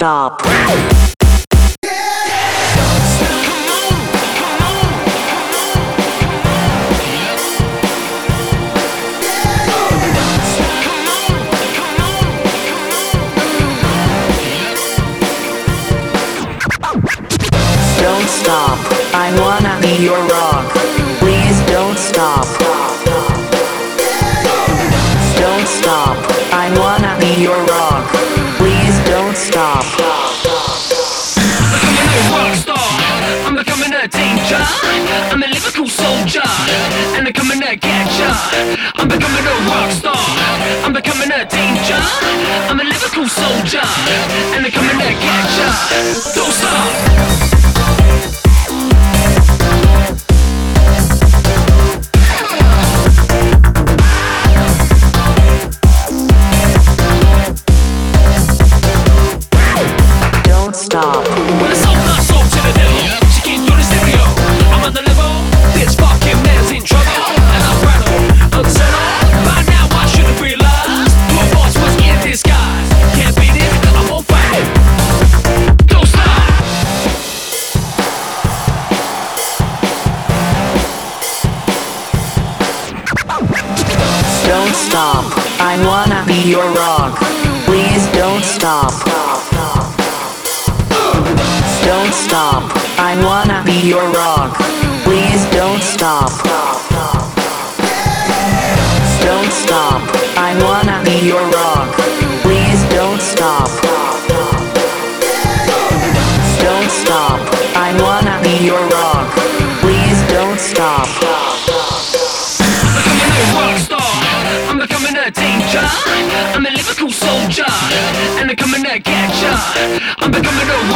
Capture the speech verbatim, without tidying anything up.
stop. Don't stop, I wanna be your rock. Please don't stop. Don't stop, I wanna be your rock. Please don't stop. I'm a rock star, I'm becoming a danger. I'm a lyrical soldier, and I'm coming to get ya. I'm becoming a rock star, I'm becoming a danger. I'm a lyrical soldier, and I'm coming to get ya. Don't stop. Stop. When I sold my soul to the devil, she came through the stereo. I'm on the level, this fucking man's in trouble. And I'm rattled, unsettled. By now I should have realized my voice was in disguise. Can't beat it, I won't fight it. Don't stop. Don't stop, I wanna be your rock. Please don't stop. Don't stop, I wanna be your rock. Please don't stop. Don't stop, I wanna be your rock. Please don't stop. Don't stop, I wanna be your rock. Please don't stop. I'm becoming a rock star, I'm becoming a danger. I'm a lyrical soldier, and I'm coming to get ya. I'm becoming a